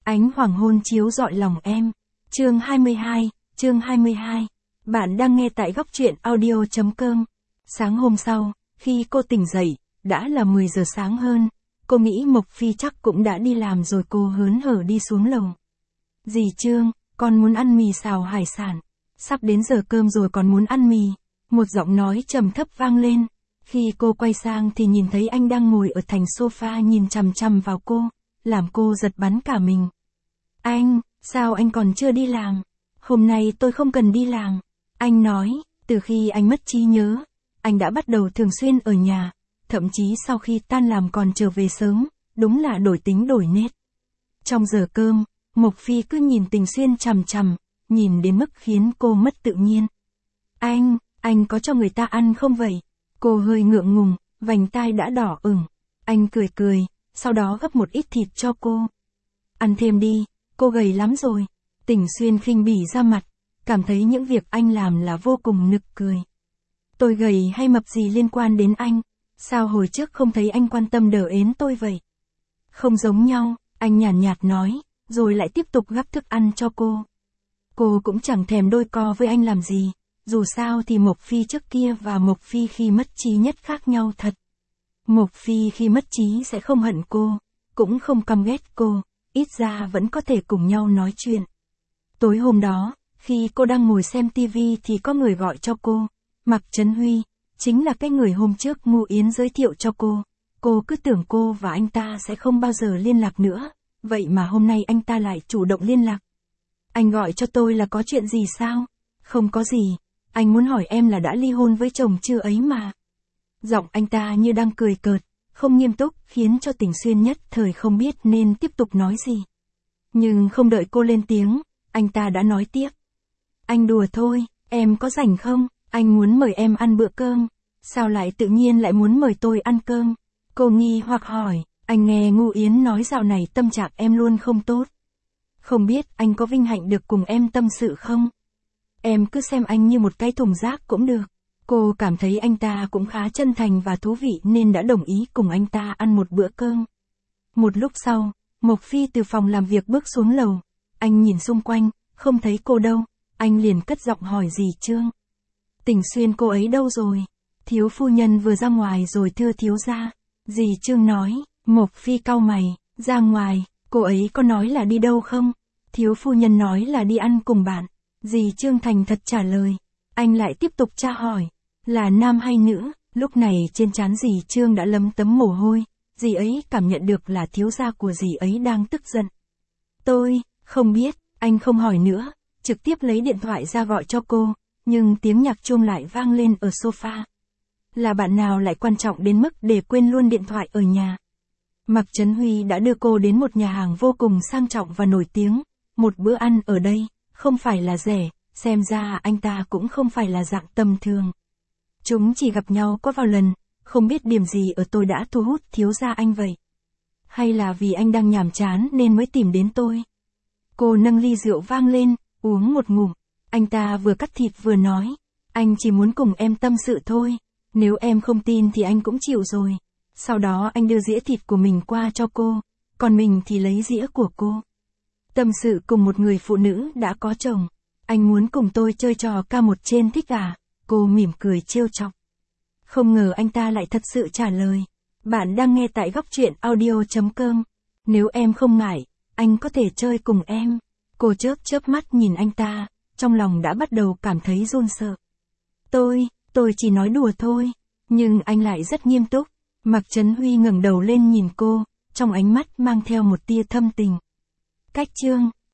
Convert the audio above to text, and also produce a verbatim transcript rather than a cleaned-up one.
Ánh hoàng hôn chiếu rọi lòng em. Chương hai mươi hai, chương hai mươi hai. Bạn đang nghe tại góc truyện audio.com. Sáng hôm sau, khi cô tỉnh dậy, đã là mười giờ sáng hơn. Cô nghĩ Mộc Phi chắc cũng đã đi làm rồi, cô hớn hở đi xuống lầu. Dì Trương, con muốn ăn mì xào hải sản. Sắp đến giờ cơm rồi còn muốn ăn mì. Một giọng nói trầm thấp vang lên. Khi cô quay sang thì nhìn thấy anh đang ngồi ở thành sofa nhìn chằm chằm vào cô, làm cô giật bắn cả mình. Anh, sao anh còn chưa đi làm? Hôm nay tôi không cần đi làm. Anh nói, từ khi anh mất trí nhớ, anh đã bắt đầu thường xuyên ở nhà, thậm chí sau khi tan làm còn trở về sớm, đúng là đổi tính đổi nết. Trong giờ cơm, Mộc Phi cứ nhìn Tình Xuyên chằm chằm, nhìn đến mức khiến cô mất tự nhiên. Anh, anh có cho người ta ăn không vậy? Cô hơi ngượng ngùng, vành tai đã đỏ ửng. Anh cười cười, sau đó gấp một ít thịt cho cô. Ăn thêm đi, cô gầy lắm rồi. Tình Xuyên khinh bỉ ra mặt, cảm thấy những việc anh làm là vô cùng nực cười. Tôi gầy hay mập gì liên quan đến anh? Sao hồi trước không thấy anh quan tâm đỡ ến tôi vậy? Không giống nhau, anh nhàn nhạt, nhạt nói, rồi lại tiếp tục gắp thức ăn cho cô. Cô cũng chẳng thèm đôi co với anh làm gì, dù sao thì Mộc Phi trước kia và Mộc Phi khi mất trí nhất khác nhau thật. Mộc Phi khi mất trí sẽ không hận cô, cũng không căm ghét cô, ít ra vẫn có thể cùng nhau nói chuyện. Tối hôm đó, khi cô đang ngồi xem tivi thì có người gọi cho cô, Mạc Trấn Huy, chính là cái người hôm trước Ngô Yến giới thiệu cho cô. Cô cứ tưởng cô và anh ta sẽ không bao giờ liên lạc nữa, vậy mà hôm nay anh ta lại chủ động liên lạc. Anh gọi cho tôi là có chuyện gì sao? Không có gì, anh muốn hỏi em là đã ly hôn với chồng chưa ấy mà. Giọng anh ta như đang cười cợt, không nghiêm túc, khiến cho Tình Xuyên nhất thời không biết nên tiếp tục nói gì. Nhưng không đợi cô lên tiếng, anh ta đã nói tiếp. Anh đùa thôi, em có rảnh không? Anh muốn mời em ăn bữa cơm. Sao lại tự nhiên lại muốn mời tôi ăn cơm? Cô nghi hoặc hỏi, anh nghe Ngô Yến nói dạo này tâm trạng em luôn không tốt. Không biết anh có vinh hạnh được cùng em tâm sự không? Em cứ xem anh như một cái thùng rác cũng được. Cô cảm thấy anh ta cũng khá chân thành và thú vị nên đã đồng ý cùng anh ta ăn một bữa cơm. Một lúc sau, Mộc Phi từ phòng làm việc bước xuống lầu. Anh nhìn xung quanh, không thấy cô đâu. Anh liền cất giọng hỏi dì Trương. Tình Xuyên cô ấy đâu rồi? Thiếu phu nhân vừa ra ngoài rồi thưa thiếu gia. Dì Trương nói. Mộc Phi cau mày, ra ngoài, cô ấy có nói là đi đâu không? Thiếu phu nhân nói là đi ăn cùng bạn. Dì Trương thành thật trả lời. Anh lại tiếp tục tra hỏi, là nam hay nữ? Lúc này trên trán dì Trương đã lấm tấm mồ hôi, dì ấy cảm nhận được là thiếu gia của dì ấy đang tức giận. Tôi, không biết, anh không hỏi nữa, trực tiếp lấy điện thoại ra gọi cho cô, nhưng tiếng nhạc chuông lại vang lên ở sofa. Là bạn nào lại quan trọng đến mức để quên luôn điện thoại ở nhà? Mạc Trấn Huy đã đưa cô đến một nhà hàng vô cùng sang trọng và nổi tiếng, một bữa ăn ở đây, không phải là rẻ, xem ra anh ta cũng không phải là dạng tầm thường. Chúng chỉ gặp nhau có vào lần, không biết điểm gì ở tôi đã thu hút thiếu gia anh vậy. Hay là vì anh đang nhàm chán nên mới tìm đến tôi? Cô nâng ly rượu vang lên, uống một ngụm. Anh ta vừa cắt thịt vừa nói, anh chỉ muốn cùng em tâm sự thôi, nếu em không tin thì anh cũng chịu rồi. Sau đó anh đưa dĩa thịt của mình qua cho cô, còn mình thì lấy dĩa của cô. Tâm sự cùng một người phụ nữ đã có chồng. Anh muốn cùng tôi chơi trò ca một trên thích à? Cô mỉm cười trêu chọc. Không ngờ anh ta lại thật sự trả lời. Bạn đang nghe tại góc truyện audio.com. Nếu em không ngại, anh có thể chơi cùng em. Cô chớp chớp mắt nhìn anh ta, trong lòng đã bắt đầu cảm thấy run sợ. Tôi, tôi chỉ nói đùa thôi. Nhưng anh lại rất nghiêm túc. Mạc Trấn Huy ngẩng đầu lên nhìn cô, trong ánh mắt mang theo một tia thâm tình. Cách chương.